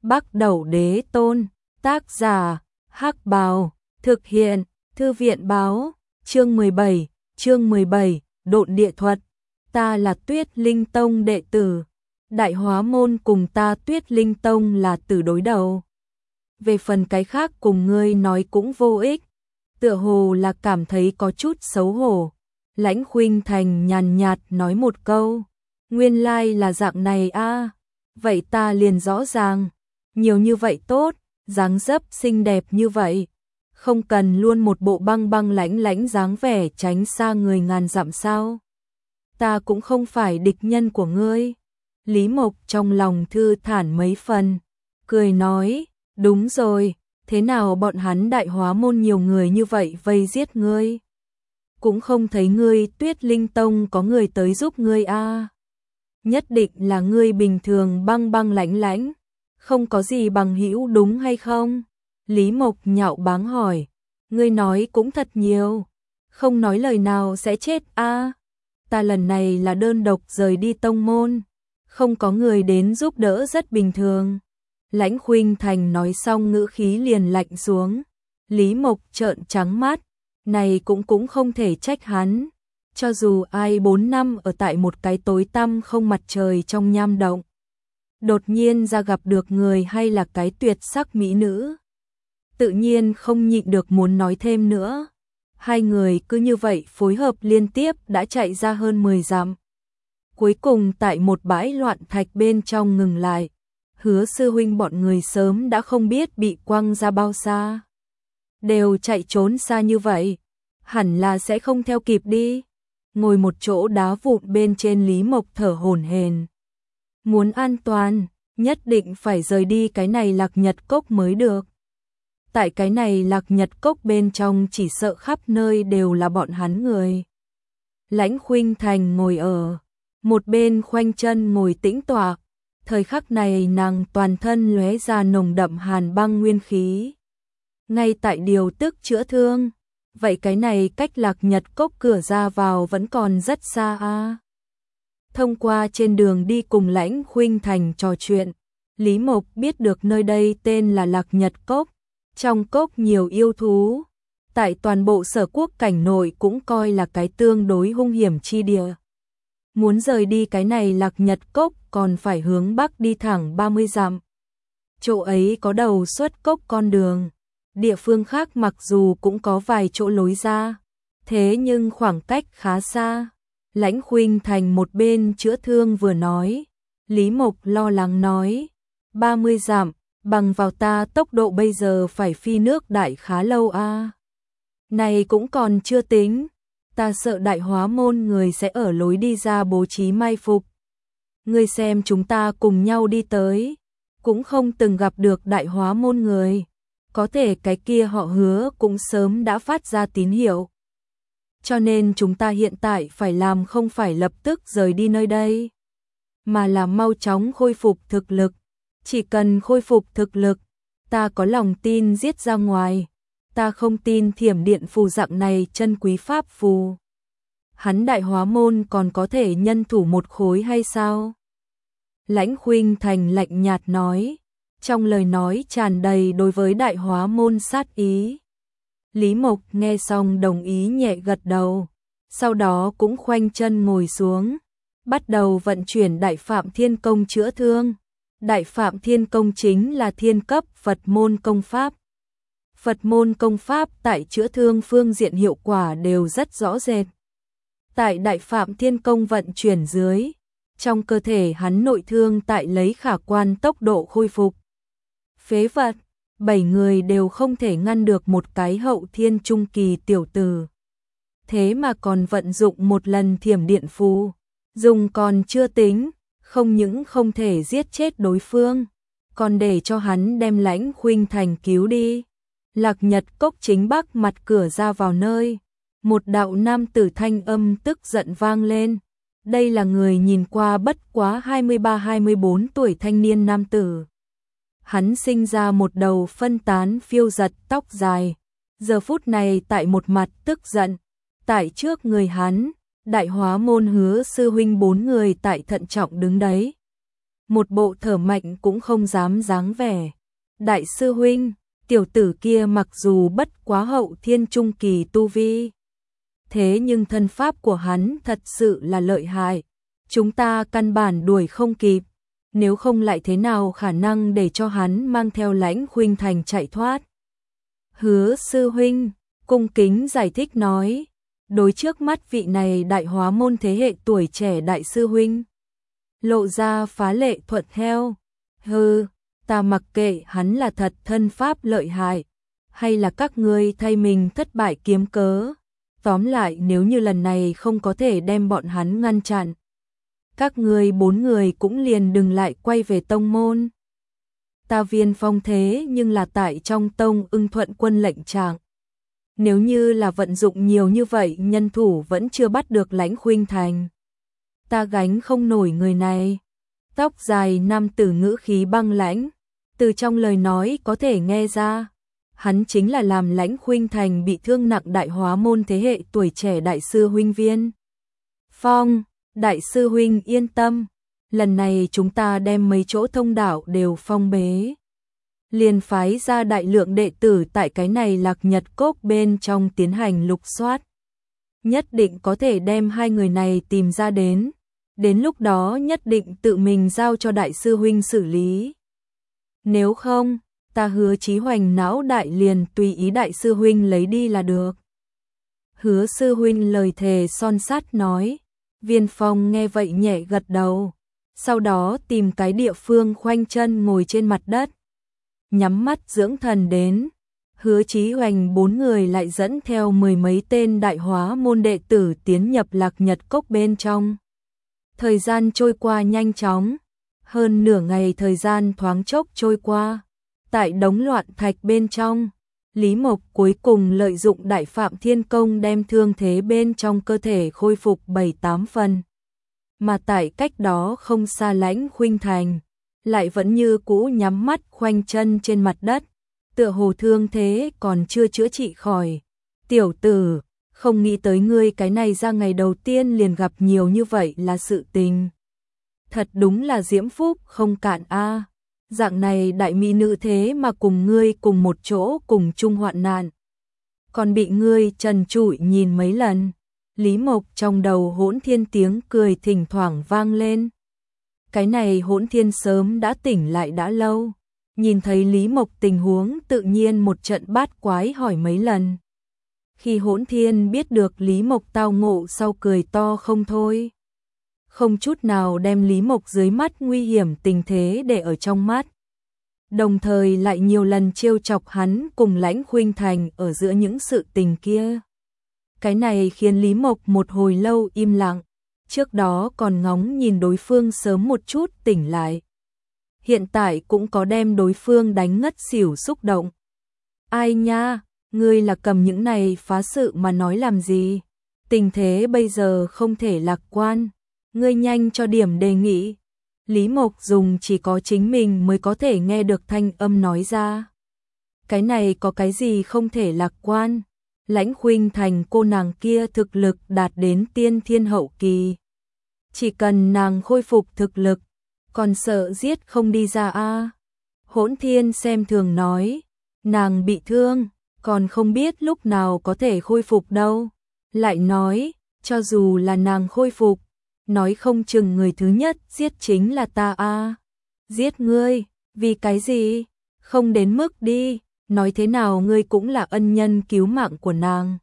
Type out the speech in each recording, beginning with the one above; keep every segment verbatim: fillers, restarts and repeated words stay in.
Bắc Đẩu Đế Tôn, tác giả, Hắc Bào, thực hiện, Thư viện báo, chương mười bảy, chương mười bảy, Độn địa thuật. Ta là Tuyết Linh Tông đệ tử, Đại Hóa Môn cùng ta Tuyết Linh Tông là tử đối đầu. Về phần cái khác cùng ngươi nói cũng vô ích, tựa hồ là cảm thấy có chút xấu hổ. Lãnh Khuynh Thành nhàn nhạt nói một câu, nguyên lai là dạng này a, vậy ta liền rõ ràng, nhiều như vậy tốt, dáng dấp xinh đẹp như vậy, không cần luôn một bộ băng băng lãnh lãnh dáng vẻ tránh xa người ngàn dặm sao? Ta cũng không phải địch nhân của ngươi. Lý Mộc trong lòng thư thản mấy phần, cười nói, đúng rồi, thế nào bọn hắn Đại Hóa Môn nhiều người như vậy vây giết ngươi? Cũng không thấy ngươi Tuyết Linh Tông có người tới giúp ngươi a. À. Nhất định là ngươi bình thường băng băng lãnh lãnh, không có gì bằng hữu đúng hay không? Lý Mộc nhạo báng hỏi, ngươi nói cũng thật nhiều, không nói lời nào sẽ chết a. À. Ta lần này là đơn độc rời đi tông môn, không có người đến giúp đỡ rất bình thường. Lãnh Khuynh Thành nói xong ngữ khí liền lạnh xuống. Lý Mộc trợn trắng mắt, này cũng cũng không thể trách hắn. Cho dù ai bốn năm ở tại một cái tối tăm không mặt trời trong nham động, đột nhiên ra gặp được người hay là cái tuyệt sắc mỹ nữ, tự nhiên không nhịn được muốn nói thêm nữa. Hai người cứ như vậy phối hợp liên tiếp đã chạy ra hơn mười dặm. Cuối cùng tại một bãi loạn thạch bên trong ngừng lại. Hứa sư huynh bọn người sớm đã không biết bị quăng ra bao xa. Đều chạy trốn xa như vậy, hẳn là sẽ không theo kịp đi. Ngồi một chỗ đá vụn bên trên, Lý Mộc thở hổn hển. Muốn an toàn, nhất định phải rời đi cái này Lạc Nhật Cốc mới được. Tại cái này Lạc Nhật Cốc bên trong chỉ sợ khắp nơi đều là bọn hắn người. Lãnh Khuynh Thành ngồi ở một bên khoanh chân ngồi tĩnh tọa. Thời khắc này nàng toàn thân lóe ra nồng đậm hàn băng nguyên khí. Ngay tại điều tức chữa thương, vậy cái này cách Lạc Nhật Cốc cửa ra vào vẫn còn rất xa a. À. Thông qua trên đường đi cùng Lãnh Khuynh Thành trò chuyện, Lý Mộc biết được nơi đây tên là Lạc Nhật Cốc. Trong cốc nhiều yêu thú, tại toàn bộ Sở Quốc cảnh nội cũng coi là cái tương đối hung hiểm chi địa. Muốn rời đi cái này Lạc Nhật Cốc còn phải hướng bắc đi thẳng ba mươi dặm. Chỗ ấy có đầu xuất cốc con đường, địa phương khác mặc dù cũng có vài chỗ lối ra, thế nhưng khoảng cách khá xa. Lãnh Khuynh Thành một bên chữa thương vừa nói, Lý Mộc lo lắng nói, ba mươi dặm, bằng vào ta tốc độ bây giờ phải phi nước đại khá lâu a. À. Này cũng còn chưa tính, ta sợ Đại Hóa Môn người sẽ ở lối đi ra bố trí mai phục. Ngươi xem chúng ta cùng nhau đi tới, cũng không từng gặp được Đại Hóa Môn người, có thể cái kia họ Hứa cũng sớm đã phát ra tín hiệu. Cho nên chúng ta hiện tại phải làm không phải lập tức rời đi nơi đây, mà là mau chóng khôi phục thực lực. Chỉ cần khôi phục thực lực, ta có lòng tin giết ra ngoài. Ta không tin Thiểm Điện phù dạng này chân quý pháp phù. Hắn Đại Hóa Môn còn có thể nhân thủ một khối hay sao? Lãnh Khuynh Thành lạnh nhạt nói, trong lời nói tràn đầy đối với Đại Hóa Môn sát ý. Lý Mộc nghe xong đồng ý nhẹ gật đầu, sau đó cũng khoanh chân ngồi xuống, bắt đầu vận chuyển Đại Phạm Thiên Công chữa thương. Đại Phạm Thiên Công chính là thiên cấp Phật môn công pháp. Phật môn công pháp tại chữa thương phương diện hiệu quả đều rất rõ rệt. Tại Đại Phạm Thiên Công vận chuyển dưới, trong cơ thể hắn nội thương tại lấy khả quan tốc độ khôi phục. Phế vật, bảy người đều không thể ngăn được một cái hậu thiên trung kỳ tiểu tử. Thế mà còn vận dụng một lần Thiểm Điện phù, dùng còn chưa tính, không những không thể giết chết đối phương, còn để cho hắn đem Lãnh Khuynh Thành cứu đi. Lạc Nhật Cốc chính bắc mặt cửa ra vào nơi, một đạo nam tử thanh âm tức giận vang lên. Đây là người nhìn qua bất quá hai mươi ba hai mươi bốn tuổi thanh niên nam tử. Hắn sinh ra một đầu phân tán phiêu giật tóc dài, giờ phút này tại một mặt tức giận. Tại trước người hắn, Đại Hóa Môn Hứa sư huynh bốn người tại thận trọng đứng đấy. một bộ thở mạnh cũng không dám dáng vẻ. Đại sư huynh, tiểu tử kia mặc dù bất quá hậu thiên trung kỳ tu vi, thế nhưng thân pháp của hắn thật sự là lợi hại. Chúng ta căn bản đuổi không kịp, nếu không lại thế nào khả năng để cho hắn mang theo Lãnh Khuynh Thành chạy thoát. Hứa sư huynh, cung kính giải thích nói, đối trước mắt vị này đại hóa môn thế hệ tuổi trẻ đại sư huynh, lộ ra phá lệ thuận theo. Hừ, ta mặc kệ hắn là thật thân pháp lợi hại, hay là các ngươi thay mình thất bại kiếm cớ. Tóm lại nếu như lần này không có thể đem bọn hắn ngăn chặn, các ngươi bốn người cũng liền đừng lại quay về tông môn. Ta Viên Phong thế nhưng là tại trong tông ưng thuận quân lệnh trạng. Nếu như là vận dụng nhiều như vậy nhân thủ vẫn chưa bắt được Lãnh Khuynh Thành, ta gánh không nổi người này. Tóc dài nam tử ngữ khí băng lãnh, từ trong lời nói có thể nghe ra, hắn chính là làm Lãnh Khuynh Thành bị thương nặng đại hóa môn thế hệ tuổi trẻ đại sư huynh Viên Phong. Đại sư huynh yên tâm, lần này chúng ta đem mấy chỗ thông đạo đều phong bế, liền phái ra đại lượng đệ tử tại cái này Lạc Nhật Cốc bên trong tiến hành lục soát, nhất định có thể đem hai người này tìm ra đến, đến lúc đó nhất định tự mình giao cho đại sư huynh xử lý. Nếu không, ta hứa Chí Hoành não đại liền tùy ý đại sư huynh lấy đi là được. Hứa sư huynh lời thề son sắt nói. Viên Phong nghe vậy nhẹ gật đầu, sau đó tìm cái địa phương khoanh chân ngồi trên mặt đất, nhắm mắt dưỡng thần đến. Hứa Chí Hoành bốn người lại dẫn theo mười mấy tên đại hóa môn đệ tử tiến nhập Lạc Nhật Cốc bên trong. Thời gian trôi qua nhanh chóng, hơn nửa ngày thời gian thoáng chốc trôi qua. Tại đống loạn thạch bên trong, Lý Mộc cuối cùng lợi dụng Đại Phạm Thiên Công đem thương thế bên trong cơ thể khôi phục bảy tám phần. Mà tại cách đó không xa Lãnh Khuynh Thành, lại vẫn như cũ nhắm mắt khoanh chân trên mặt đất, tựa hồ thương thế còn chưa chữa trị khỏi. Tiểu tử, không nghĩ tới ngươi cái này ra ngày đầu tiên liền gặp nhiều như vậy là sự tình. Thật đúng là diễm phúc không cạn a. Dạng này đại mỹ nữ thế mà cùng ngươi cùng một chỗ cùng chung hoạn nạn, còn bị ngươi trần trụi nhìn mấy lần. Lý Mộc trong đầu Hỗn Thiên tiếng cười thỉnh thoảng vang lên. Cái này Hỗn Thiên sớm đã tỉnh lại đã lâu, nhìn thấy Lý Mộc tình huống tự nhiên một trận bát quái hỏi mấy lần. Khi Hỗn Thiên biết được Lý Mộc tao ngộ sau cười to không thôi, không chút nào đem Lý Mộc dưới mắt nguy hiểm tình thế để ở trong mắt, đồng thời lại nhiều lần trêu chọc hắn cùng Lãnh Khuynh Thành ở giữa những sự tình kia. Cái này khiến Lý Mộc một hồi lâu im lặng, trước đó còn ngóng nhìn đối phương sớm một chút tỉnh lại, hiện tại cũng có đem đối phương đánh ngất xỉu xúc động. Ai nha, ngươi là cầm những này phá sự mà nói làm gì? Tình thế bây giờ không thể lạc quan, ngươi nhanh cho điểm đề nghị. Lý Mộc dùng chỉ có chính mình mới có thể nghe được thanh âm nói ra. Cái này có cái gì không thể lạc quan? Lãnh Khuynh Thành cô nàng kia thực lực đạt đến tiên thiên hậu kỳ, chỉ cần nàng khôi phục thực lực, còn sợ giết không đi ra a? À? Hỗn Thiên xem thường nói, nàng bị thương, còn không biết lúc nào có thể khôi phục đâu. Lại nói, cho dù là nàng khôi phục, nói không chừng người thứ nhất giết chính là ta a. À? Giết ngươi, vì cái gì? Không đến mức đi, nói thế nào ngươi cũng là ân nhân cứu mạng của nàng,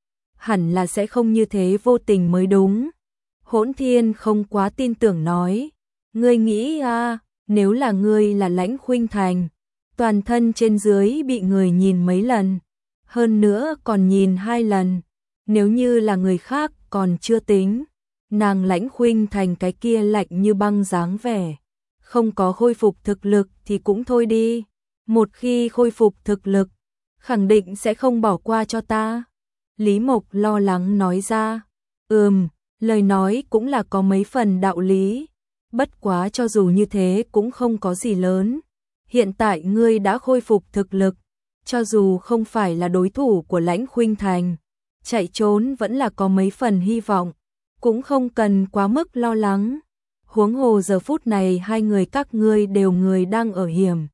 hẳn là sẽ không như thế vô tình mới đúng. Hỗn Thiên không quá tin tưởng nói, ngươi nghĩ à, nếu là ngươi là Lãnh Khuynh Thành, toàn thân trên dưới bị người nhìn mấy lần, hơn nữa còn nhìn hai lần, nếu như là người khác còn chưa tính, nàng Lãnh Khuynh Thành cái kia lạnh như băng dáng vẻ, không có khôi phục thực lực thì cũng thôi đi, một khi khôi phục thực lực, khẳng định sẽ không bỏ qua cho ta. Lý Mộc lo lắng nói ra, ừm, lời nói cũng là có mấy phần đạo lý, bất quá cho dù như thế cũng không có gì lớn. Hiện tại ngươi đã khôi phục thực lực, cho dù không phải là đối thủ của Lãnh Khuynh Thành, chạy trốn vẫn là có mấy phần hy vọng, cũng không cần quá mức lo lắng. Huống hồ giờ phút này hai người các ngươi đều người đang ở hiểm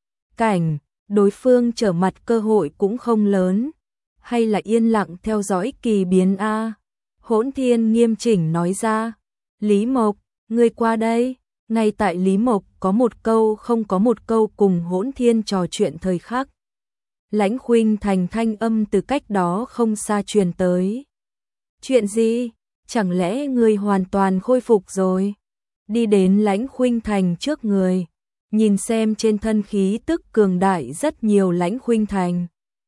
cảnh, đối phương trở mặt cơ hội cũng không lớn, hay là yên lặng theo dõi kỳ biến a? Hỗn Thiên nghiêm chỉnh nói ra. Lý Mộc, ngươi qua đây. Ngay tại Lý Mộc có một câu không có một câu cùng Hỗn Thiên trò chuyện thời khắc, Lãnh Khuynh Thành thanh âm từ cách đó không xa truyền tới. Chuyện gì? Chẳng lẽ ngươi hoàn toàn khôi phục rồi? Đi đến Lãnh Khuynh Thành trước người, nhìn xem trên thân khí tức cường đại rất nhiều Lãnh Khuynh Thành.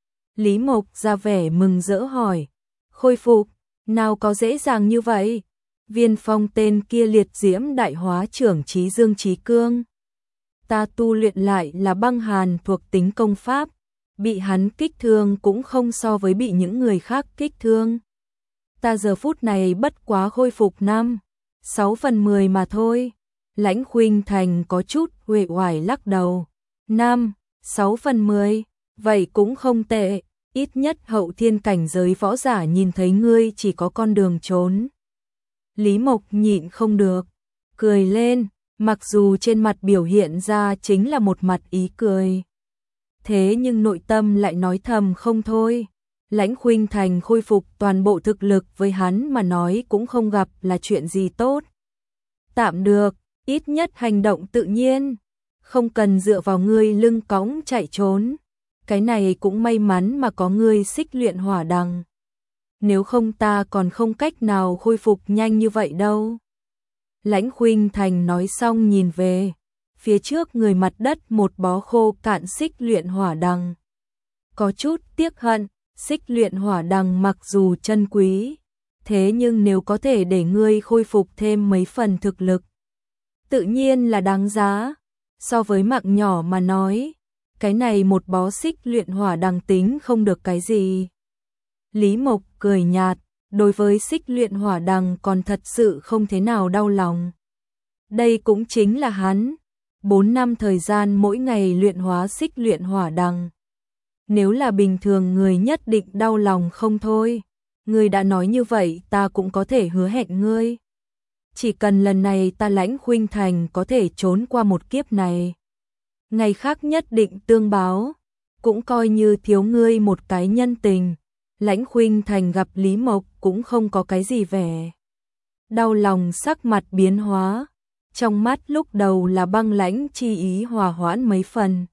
Lý Mộc ra vẻ mừng rỡ hỏi, khôi phục, nào có dễ dàng như vậy? Viên Phong tên kia liệt diễm đại hóa trưởng Chí Dương Chí Cương. Ta tu luyện lại là băng hàn thuộc tính công pháp, bị hắn kích thương cũng không so với bị những người khác kích thương. Ta giờ phút này bất quá khôi phục năm, sáu phần mười mà thôi. Lãnh Khuynh Thành có chút uể oải lắc đầu. Năm, sáu phần mười, vậy cũng không tệ, ít nhất hậu thiên cảnh giới võ giả nhìn thấy ngươi chỉ có con đường trốn. Lý Mộc nhịn không được, cười lên, mặc dù trên mặt biểu hiện ra chính là một mặt ý cười. Thế nhưng nội tâm lại nói thầm không thôi. Lãnh Khuynh Thành khôi phục toàn bộ thực lực với hắn mà nói cũng không gặp là chuyện gì tốt. Tạm được, ít nhất hành động tự nhiên, không cần dựa vào ngươi lưng cõng chạy trốn. Cái này cũng may mắn mà có ngươi xích luyện hỏa đằng. Nếu không ta còn không cách nào khôi phục nhanh như vậy đâu. Lãnh Khuynh Thành nói xong nhìn về phía trước người mặt đất một bó khô cạn xích luyện hỏa đằng. Có chút tiếc hận, xích luyện hỏa đằng mặc dù chân quý, thế nhưng nếu có thể để ngươi khôi phục thêm mấy phần thực lực, tự nhiên là đáng giá. So với mạng nhỏ mà nói, cái này một bó xích luyện hỏa đằng tính không được cái gì. Lý Mộc cười nhạt, đối với xích luyện hỏa đằng còn thật sự không thế nào đau lòng. Đây cũng chính là hắn, bốn năm thời gian mỗi ngày luyện hóa xích luyện hỏa đằng. Nếu là bình thường người nhất định đau lòng không thôi. Ngươi đã nói như vậy ta cũng có thể hứa hẹn ngươi. Chỉ cần lần này ta Lãnh Khuynh Thành có thể trốn qua một kiếp này, ngày khác nhất định tương báo, cũng coi như thiếu ngươi một cái nhân tình. Lãnh Khuynh Thành gặp Lý Mộc cũng không có cái gì vẻ đau lòng, sắc mặt biến hóa, trong mắt lúc đầu là băng lãnh chi ý hòa hoãn mấy phần.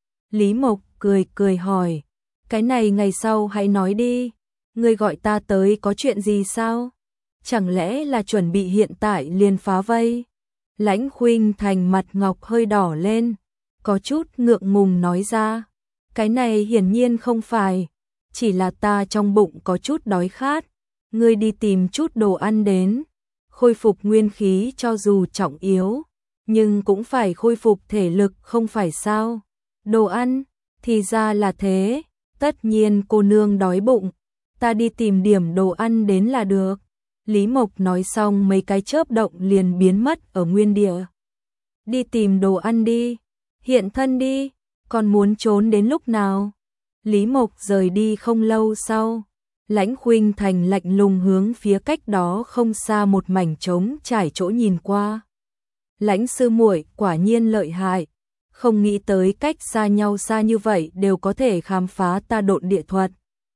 Lý Mộc cười cười hỏi, cái này ngày sau hãy nói đi, ngươi gọi ta tới có chuyện gì sao? Chẳng lẽ là chuẩn bị hiện tại liền phá vây? Lãnh Khuynh Thành mặt ngọc hơi đỏ lên, có chút ngượng ngùng nói ra, cái này hiển nhiên không phải, chỉ là ta trong bụng có chút đói khát, ngươi đi tìm chút đồ ăn đến. Khôi phục nguyên khí cho dù trọng yếu, nhưng cũng phải khôi phục thể lực không phải sao? Đồ ăn, thì ra là thế, tất nhiên cô nương đói bụng, ta đi tìm điểm đồ ăn đến là được. Lý Mộc nói xong mấy cái chớp động liền biến mất ở nguyên địa. Đi tìm đồ ăn đi, hiện thân đi, còn muốn trốn đến lúc nào? Lý Mộc rời đi không lâu sau, Lãnh Khuynh Thành lạnh lùng hướng phía cách đó không xa một mảnh trống trải chỗ nhìn qua. Lãnh sư muội quả nhiên lợi hại, không nghĩ tới cách xa nhau xa như vậy đều có thể khám phá ta độn địa thuật.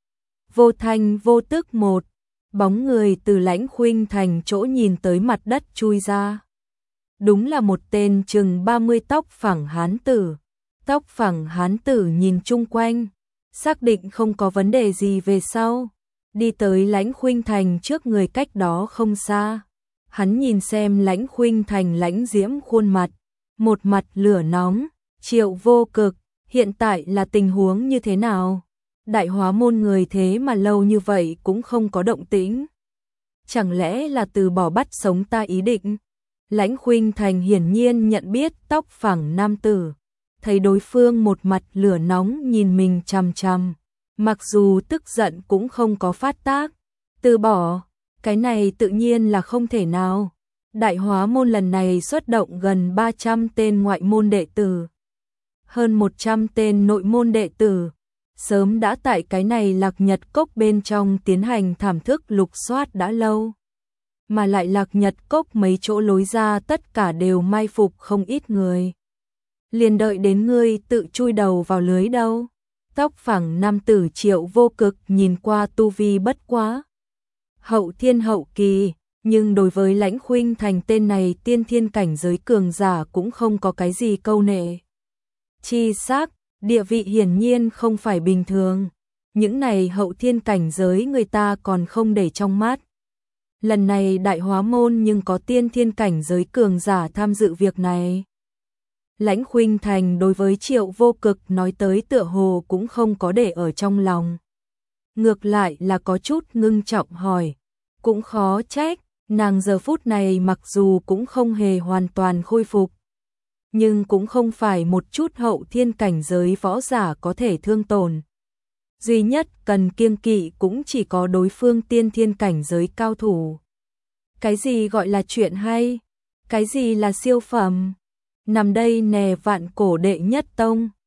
Vô thanh vô tức một bóng người từ Lãnh Khuynh Thành chỗ nhìn tới mặt đất chui ra. Đúng là một tên chừng ba mươi tóc phẳng hán tử. Tóc phẳng hán tử nhìn chung quanh, xác định không có vấn đề gì về sau, đi tới Lãnh Khuynh Thành trước người cách đó không xa. Hắn nhìn xem Lãnh Khuynh Thành lãnh diễm khuôn mặt, một mặt lửa nóng, Triệu Vô Cực, hiện tại là tình huống như thế nào? Đại Hóa môn người thế mà lâu như vậy cũng không có động tĩnh. Chẳng lẽ là từ bỏ bắt sống ta ý định? Lãnh Khuynh Thành hiển nhiên nhận biết tóc phẳng nam tử, thấy đối phương một mặt lửa nóng nhìn mình chằm chằm, mặc dù tức giận cũng không có phát tác. Từ bỏ, cái này tự nhiên là không thể nào. Đại Hóa môn lần này xuất động gần ba trăm tên ngoại môn đệ tử, hơn một trăm tên nội môn đệ tử, sớm đã tại cái này Lạc Nhật Cốc bên trong tiến hành thảm thức lục soát đã lâu. mà lại Lạc Nhật Cốc mấy chỗ lối ra tất cả đều mai phục không ít người. Liền đợi đến ngươi tự chui đầu vào lưới đâu. Tóc phẳng nam tử Triệu Vô Cực nhìn qua tu vi bất quá hậu thiên hậu kỳ, nhưng đối với Lãnh Khuynh Thành tên này tiên thiên cảnh giới cường giả cũng không có cái gì câu nệ. Chi xác, địa vị hiển nhiên không phải bình thường, những này hậu thiên cảnh giới người ta còn không để trong mắt. Lần này Đại Hóa Môn nhưng có tiên thiên cảnh giới cường giả tham dự việc này. Lãnh Khuynh Thành đối với Triệu Vô Cực nói tới tựa hồ cũng không có để ở trong lòng. Ngược lại là có chút ngưng trọng hỏi, cũng khó trách, nàng giờ phút này mặc dù cũng không hề hoàn toàn khôi phục, nhưng cũng không phải một chút hậu thiên cảnh giới võ giả có thể thương tổn. Duy nhất cần kiêng kỵ cũng chỉ có đối phương tiên thiên cảnh giới cao thủ. Cái gì gọi là chuyện hay? Cái gì là siêu phẩm? Nằm đây nè vạn cổ đệ nhất tông.